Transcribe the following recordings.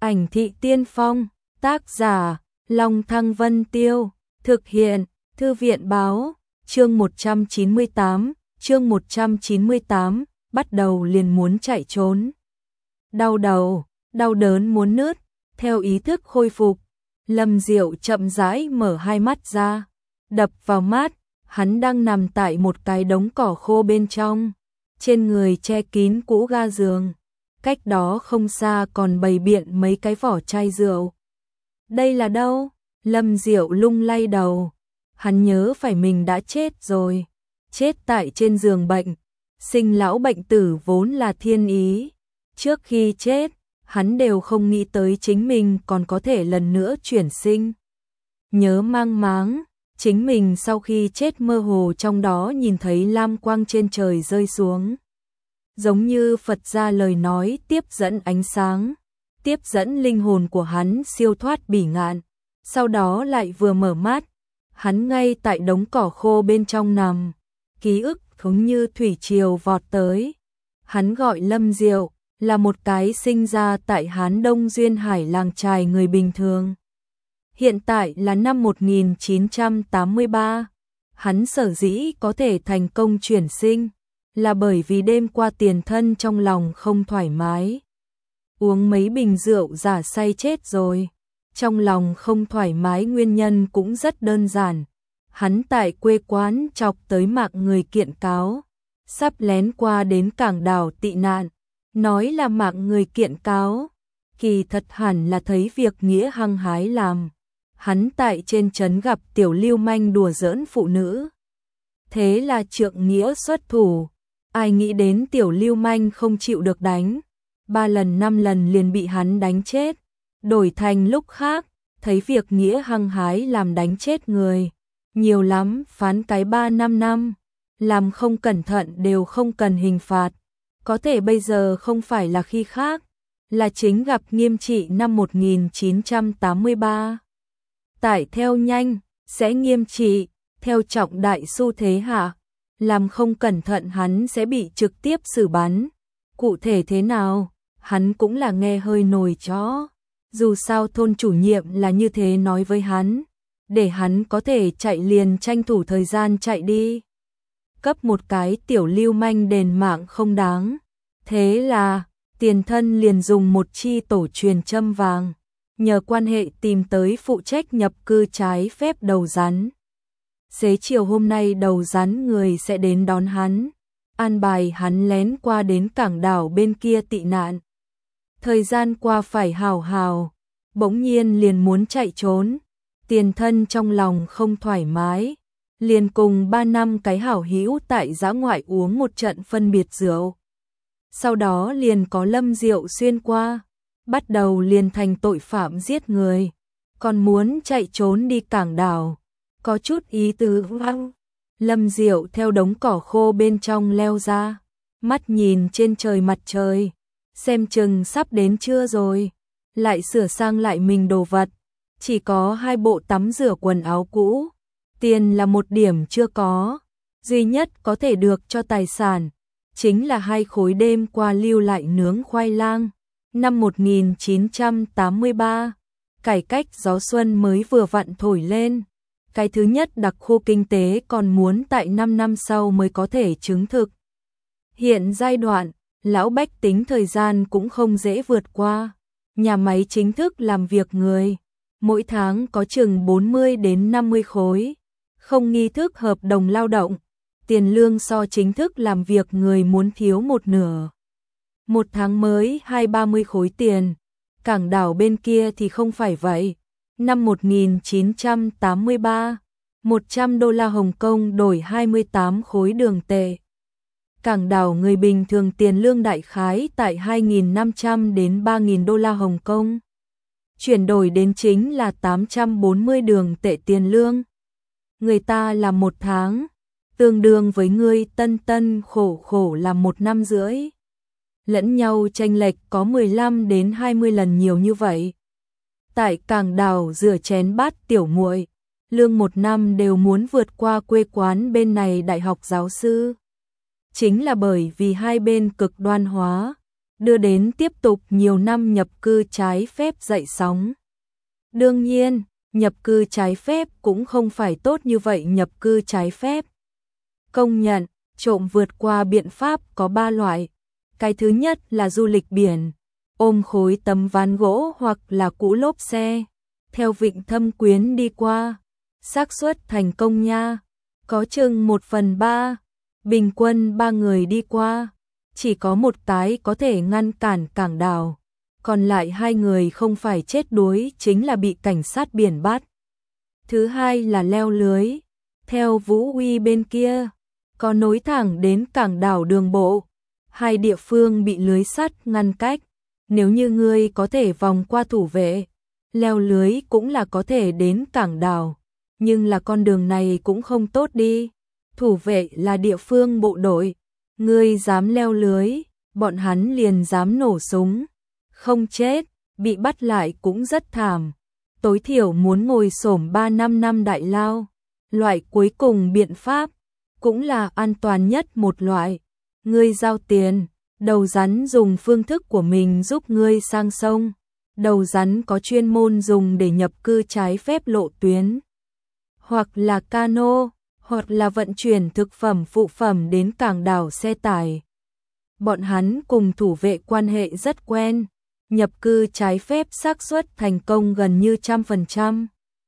Ảnh thị tiên phong, tác giả, Long Thăng Vân Tiêu, thực hiện, Thư viện báo, chương 198, bắt đầu liền muốn chạy trốn. Đau đầu, đau đớn muốn nứt, theo ý thức khôi phục, Lâm Diệu chậm rãi mở hai mắt ra, đập vào mắt, hắn đang nằm tại một cái đống cỏ khô bên trong, trên người che kín cũ ga giường, cách đó không xa còn bày biện mấy cái vỏ chai rượu. Đây là đâu? Lâm Diệu lung lay đầu, hắn nhớ phải mình đã chết rồi, chết tại trên giường bệnh, sinh lão bệnh tử vốn là thiên ý, trước khi chết, hắn đều không nghĩ tới chính mình còn có thể lần nữa chuyển sinh. Nhớ mang máng, chính mình sau khi chết mơ hồ trong đó nhìn thấy lam quang trên trời rơi xuống. Giống như Phật gia lời nói tiếp dẫn ánh sáng, tiếp dẫn linh hồn của hắn siêu thoát bỉ ngạn. Sau đó lại vừa mở mắt, hắn ngay tại đống cỏ khô bên trong nằm, ký ức giống như thủy triều vọt tới. Hắn gọi Lâm Diệu, là một cái sinh ra tại Hán Đông Duyên Hải làng trài người bình thường. Hiện tại là năm 1983, hắn sở dĩ có thể thành công chuyển sinh, là bởi vì đêm qua tiền thân trong lòng không thoải mái. Uống mấy bình rượu giả say chết rồi. Trong lòng không thoải mái nguyên nhân cũng rất đơn giản. Hắn tại quê quán chọc tới mạng người kiện cáo, sắp lén qua đến cảng đảo tị nạn, nói là mạng người kiện cáo, kỳ thật hẳn là thấy việc nghĩa hăng hái làm. Hắn tại trên trấn gặp tiểu lưu manh đùa giỡn phụ nữ. Thế là trượng nghĩa xuất thủ, ai nghĩ đến tiểu lưu manh không chịu được đánh, 3 lần 5 lần liền bị hắn đánh chết. Đổi thành lúc khác, thấy việc nghĩa hăng hái làm đánh chết người, nhiều lắm phán cái 3-5 năm, làm không cẩn thận đều không cần hình phạt. Có thể bây giờ không phải là khi khác, là chính gặp nghiêm trị năm 1983. Tại theo nhanh, sẽ nghiêm trị, theo trọng đại xu thế hạ, làm không cẩn thận hắn sẽ bị trực tiếp xử bắn. Cụ thể thế nào, hắn cũng là nghe hơi nổi chó. Dù sao thôn chủ nhiệm là như thế nói với hắn, để hắn có thể chạy liền tranh thủ thời gian chạy đi. Cấp một cái tiểu lưu manh đền mạng không đáng. Thế là, tiền thân liền dùng một chi tổ truyền châm vàng, nhờ quan hệ tìm tới phụ trách nhập cư trái phép đầu rắn. Xế chiều hôm nay đầu rắn người sẽ đến đón hắn, an bài hắn lén qua đến cảng đảo bên kia tị nạn. Thời gian qua phải hào hào, bỗng nhiên liền muốn chạy trốn, tiền thân trong lòng không thoải mái, liền cùng 3 năm cái hảo hữu tại dã ngoại uống một trận phân biệt rượu. Sau đó liền có Lâm Diệu xuyên qua, bắt đầu liền thành tội phạm giết người, còn muốn chạy trốn đi cảng đảo, có chút ý tứ. Lâm Diệu theo đống cỏ khô bên trong leo ra, mắt nhìn trên trời mặt trời, xem chừng sắp đến trưa rồi, lại sửa sang lại mình đồ vật, chỉ có 2 bộ tắm rửa quần áo cũ, tiền là một điểm chưa có, duy nhất có thể được cho tài sản, chính là 2 khối đêm qua lưu lại nướng khoai lang. Năm 1983, cải cách gió xuân mới vừa vặn thổi lên, cái thứ nhất đặc khu kinh tế còn muốn tại 5 năm sau mới có thể chứng thực. Hiện giai đoạn, lão bách tính thời gian cũng không dễ vượt qua, nhà máy chính thức làm việc người, mỗi tháng có chừng 40 đến 50 khối, không nghi thức hợp đồng lao động, tiền lương so chính thức làm việc người muốn thiếu một nửa. Một tháng mới 20-30 khối tiền, cảng đảo bên kia thì không phải vậy. Năm 1983, 100 đô la Hồng Kông đổi 28 khối đường tệ. Cảng đảo người bình thường tiền lương đại khái tại 2.500 đến 3.000 đô la Hồng Kông. Chuyển đổi đến chính là 840 đường tệ tiền lương. Người ta làm 1 tháng, tương đương với người tân tân khổ khổ làm 1 năm rưỡi. Lẫn nhau chênh lệch có 15 đến 20 lần nhiều như vậy. Tại cảng đảo rửa chén bát tiểu muội, lương 1 năm đều muốn vượt qua quê quán bên này đại học giáo sư. Chính là bởi vì hai bên cực đoan hóa, đưa đến tiếp tục nhiều năm nhập cư trái phép dậy sóng. Đương nhiên, nhập cư trái phép cũng không phải tốt như vậy. Nhập cư trái phép công nhận, trộm vượt qua biện pháp có 3 loại. Cái thứ nhất là du lịch biển, ôm khối tấm ván gỗ hoặc là cũ lốp xe, theo vịnh Thâm Quyến đi qua. Xác suất thành công nha, có chừng 1/3, bình quân 3 người đi qua, chỉ có một cái có thể ngăn cản cảng đảo, còn lại 2 người không phải chết đuối chính là bị cảnh sát biển bắt. Thứ hai là leo lưới, theo Vũ Uy bên kia, có nối thẳng đến cảng đảo đường bộ. 2 địa phương bị lưới sắt ngăn cách, nếu như ngươi có thể vòng qua thủ vệ, leo lưới cũng là có thể đến cảng đảo, nhưng là con đường này cũng không tốt đi. Thủ vệ là địa phương bộ đội, ngươi dám leo lưới, bọn hắn liền dám nổ súng, không chết, bị bắt lại cũng rất thảm, tối thiểu muốn ngồi xổm 3-5 năm đại lao. Loại cuối cùng biện pháp, cũng là an toàn nhất một loại, ngươi giao tiền, đầu rắn dùng phương thức của mình giúp ngươi sang sông. Đầu rắn có chuyên môn dùng để nhập cư trái phép lộ tuyến, hoặc là cano, hoặc là vận chuyển thực phẩm phụ phẩm đến cảng đảo xe tải. Bọn hắn cùng thủ vệ quan hệ rất quen, nhập cư trái phép xác suất thành công gần như 100%.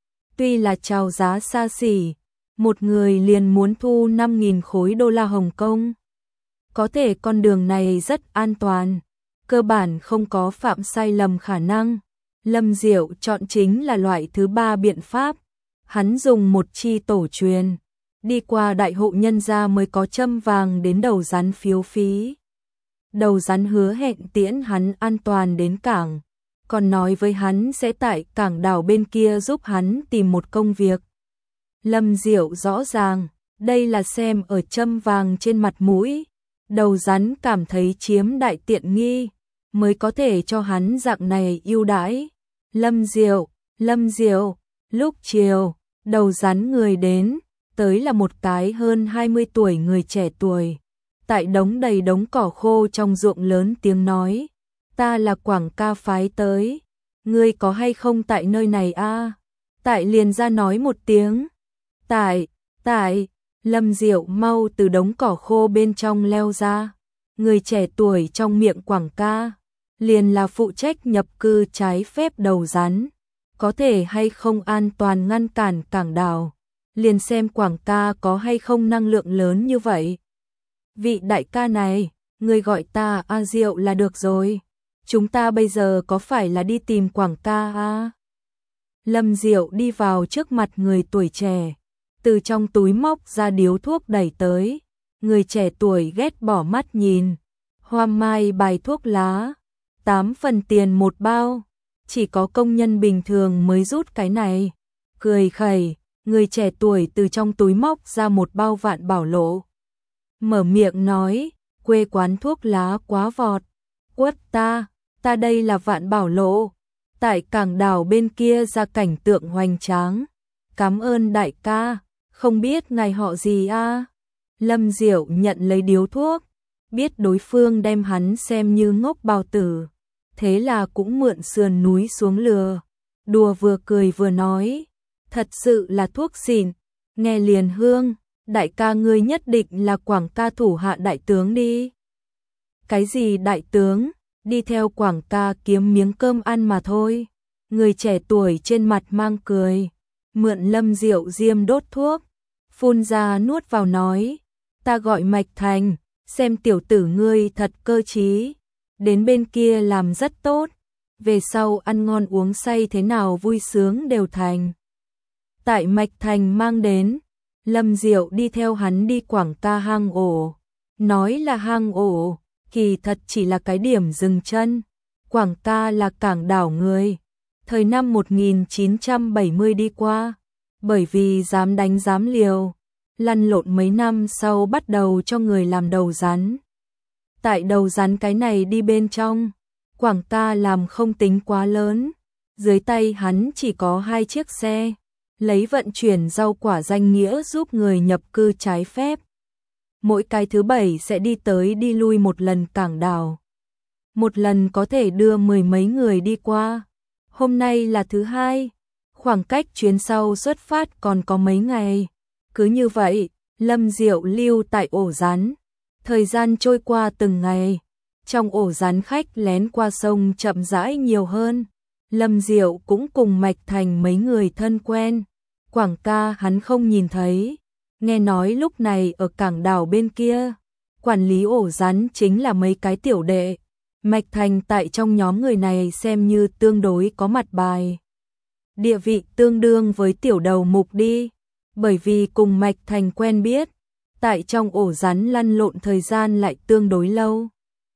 Tuy là chào giá xa xỉ, một người liền muốn thu 5.000 khối đô la Hồng Kông. Có thể con đường này rất an toàn, cơ bản không có phạm sai lầm khả năng. Lâm Diệu chọn chính là loại thứ 3 biện pháp. Hắn dùng một chi tổ truyền, đi qua đại hộ nhân gia mới có châm vàng đến đầu rắn phiếu phí. Đầu rắn hứa hẹn tiễn hắn an toàn đến cảng, còn nói với hắn sẽ tại cảng đảo bên kia giúp hắn tìm một công việc. Lâm Diệu rõ ràng, đây là xem ở châm vàng trên mặt mũi. Đầu rắn cảm thấy chiếm đại tiện nghi, mới có thể cho hắn dạng này ưu đãi. Lâm Diệu, lúc chiều, đầu rắn người đến, tới là một cái hơn 20 tuổi người trẻ tuổi. Tại đống đầy đống cỏ khô trong ruộng lớn tiếng nói, ta là Quảng ca phái tới, ngươi có hay không tại nơi này a? Tại liền ra nói một tiếng. Tại, Lâm Diệu mau từ đống cỏ khô bên trong leo ra. Người trẻ tuổi trong miệng Quảng ca, liền là phụ trách nhập cư trái phép đầu rắn, có thể hay không an toàn ngăn cản cảng đảo, liền xem Quảng ca có hay không năng lượng lớn như vậy. Vị đại ca này, người gọi ta A Diệu là được rồi, chúng ta bây giờ có phải là đi tìm Quảng ca à? Lâm Diệu đi vào trước mặt người tuổi trẻ, từ trong túi móc ra điếu thuốc đẩy tới. Người trẻ tuổi ghét bỏ mắt nhìn, hoa mai bài thuốc lá, 8 phần tiền một bao, chỉ có công nhân bình thường mới rút cái này. Cười khẩy, người trẻ tuổi từ trong túi móc ra một bao Vạn Bảo Lộ. Mở miệng nói, quê quán thuốc lá quá vọt, quất ta đây là Vạn Bảo Lộ. Tại cảng đảo bên kia ra cảnh tượng hoành tráng. Cảm ơn đại ca, không biết ngài họ gì a? Lâm Diệu nhận lấy điếu thuốc, biết đối phương đem hắn xem như ngốc bao tử, thế là cũng mượn sườn núi xuống lừa. Đùa vừa cười vừa nói, thật sự là thuốc xịn, nghe liền hương, đại ca ngươi nhất định là Quảng ca thủ hạ đại tướng đi. Cái gì đại tướng, đi theo Quảng ca kiếm miếng cơm ăn mà thôi. Người trẻ tuổi trên mặt mang cười, mượn Lâm Diệu diêm đốt thuốc, phun ra nuốt vào nói, ta gọi Mạch Thành, xem tiểu tử ngươi thật cơ trí, đến bên kia làm rất tốt, về sau ăn ngon uống say thế nào vui sướng đều thành. Tại Mạch Thành mang đến, Lâm Diệu đi theo hắn đi Quảng ca hang ổ, nói là hang ổ, kỳ thật chỉ là cái điểm dừng chân. Quảng ca là cảng đảo người, thời năm 1970 đi qua, bởi vì dám đánh dám liều, lăn lộn mấy năm sau bắt đầu cho người làm đầu rắn. Tại đầu rắn cái này đi bên trong, Quảng ca làm không tính quá lớn, dưới tay hắn chỉ có 2 chiếc xe, lấy vận chuyển rau quả danh nghĩa giúp người nhập cư trái phép. Mỗi cái thứ 7 sẽ đi tới đi lui một lần cảng đảo. một lần có thể đưa mười mấy người đi qua. Hôm nay là thứ hai, khoảng cách chuyến sau xuất phát còn có mấy ngày. Cứ như vậy, Lâm Diệu lưu tại ổ rắn. Thời gian trôi qua từng ngày, trong ổ rắn khách lén qua sông chậm rãi nhiều hơn. Lâm Diệu cũng cùng Mạch Thành mấy người thân quen. Quảng ca hắn không nhìn thấy, nghe nói lúc này ở cảng đảo bên kia, quản lý ổ rắn chính là mấy cái tiểu đệ. Mạch Thành tại trong nhóm người này xem như tương đối có mặt bài. Địa vị tương đương với tiểu đầu mục đi, bởi vì cùng Mạch Thành quen biết, tại trong ổ rắn lăn lộn thời gian lại tương đối lâu.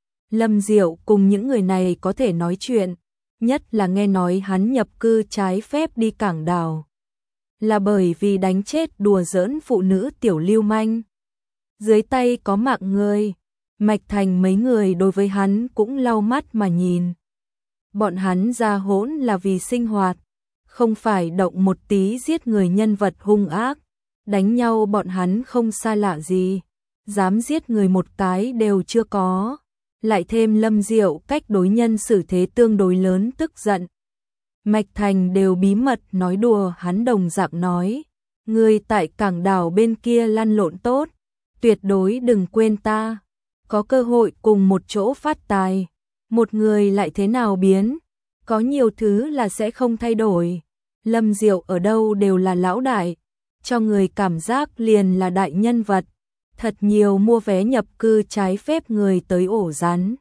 Lâm Diệu cùng những người này có thể nói chuyện, nhất là nghe nói hắn nhập cư trái phép đi cảng đảo, là bởi vì đánh chết đùa giỡn phụ nữ tiểu lưu manh. Dưới tay có mạng người, Mạch Thành mấy người đối với hắn cũng lau mắt mà nhìn. Bọn hắn ra hỗn là vì sinh hoạt, không phải động một tí giết người nhân vật hung ác. Đánh nhau bọn hắn không xa lạ gì, dám giết người một cái đều chưa có. Lại thêm Lâm Diệu cách đối nhân xử thế tương đối lớn tức giận. Mạch Thành đều bí mật nói đùa hắn đồng dạng nói. Người tại cảng đảo bên kia lăn lộn tốt, tuyệt đối đừng quên ta. Có cơ hội cùng một chỗ phát tài, một người lại thế nào biến, có nhiều thứ là sẽ không thay đổi. Lâm Diệu ở đâu đều là lão đại, cho người cảm giác liền là đại nhân vật. Thật nhiều mua vé nhập cư trái phép người tới ổ rắn.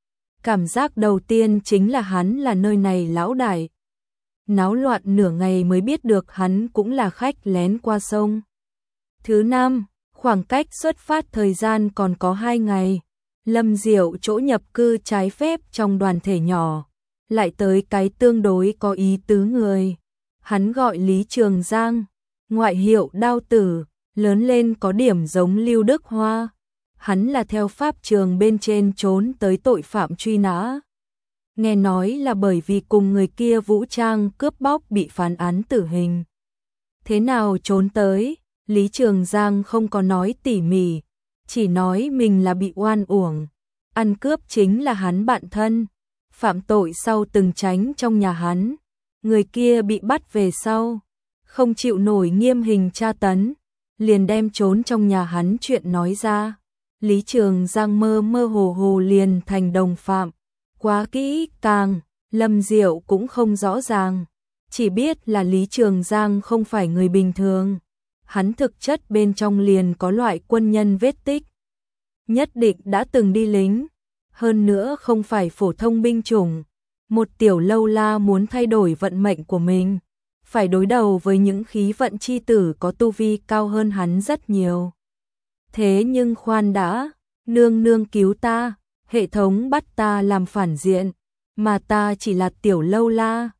Cảm giác đầu tiên chính là hắn là nơi này lão đại. Náo loạn nửa ngày mới biết được hắn cũng là khách lén qua sông. Thứ năm, khoảng cách xuất phát thời gian còn có 2 ngày. Lâm Diệu chỗ nhập cư trái phép trong đoàn thể nhỏ, lại tới cái tương đối có ý tứ người. Hắn gọi Lý Trường Giang, ngoại hiệu Đao Tử, lớn lên có điểm giống Lưu Đức Hoa. Hắn là theo pháp trường bên trên trốn tới tội phạm truy nã. Nghe nói là bởi vì cùng người kia vũ trang cướp bóc bị phán án tử hình. Thế nào trốn tới, Lý Trường Giang không có nói tỉ mỉ, chỉ nói mình là bị oan uổng. Ăn cướp chính là hắn bạn thân, phạm tội sau từng tránh trong nhà hắn. Người kia bị bắt về sau, không chịu nổi nghiêm hình tra tấn, liền đem trốn trong nhà hắn chuyện nói ra. Lý Trường Giang mơ mơ hồ hồ liền thành đồng phạm. Quá kỹ càng, Lâm Diệu cũng không rõ ràng, chỉ biết là Lý Trường Giang không phải người bình thường. Hắn thực chất bên trong liền có loại quân nhân vết tích, nhất định đã từng đi lính, hơn nữa không phải phổ thông binh chủng. Một tiểu lâu la muốn thay đổi vận mệnh của mình, phải đối đầu với những khí vận chi tử có tu vi cao hơn hắn rất nhiều. Thế nhưng khoan đã, nương nương cứu ta, hệ thống bắt ta làm phản diện, mà ta chỉ là tiểu lâu la,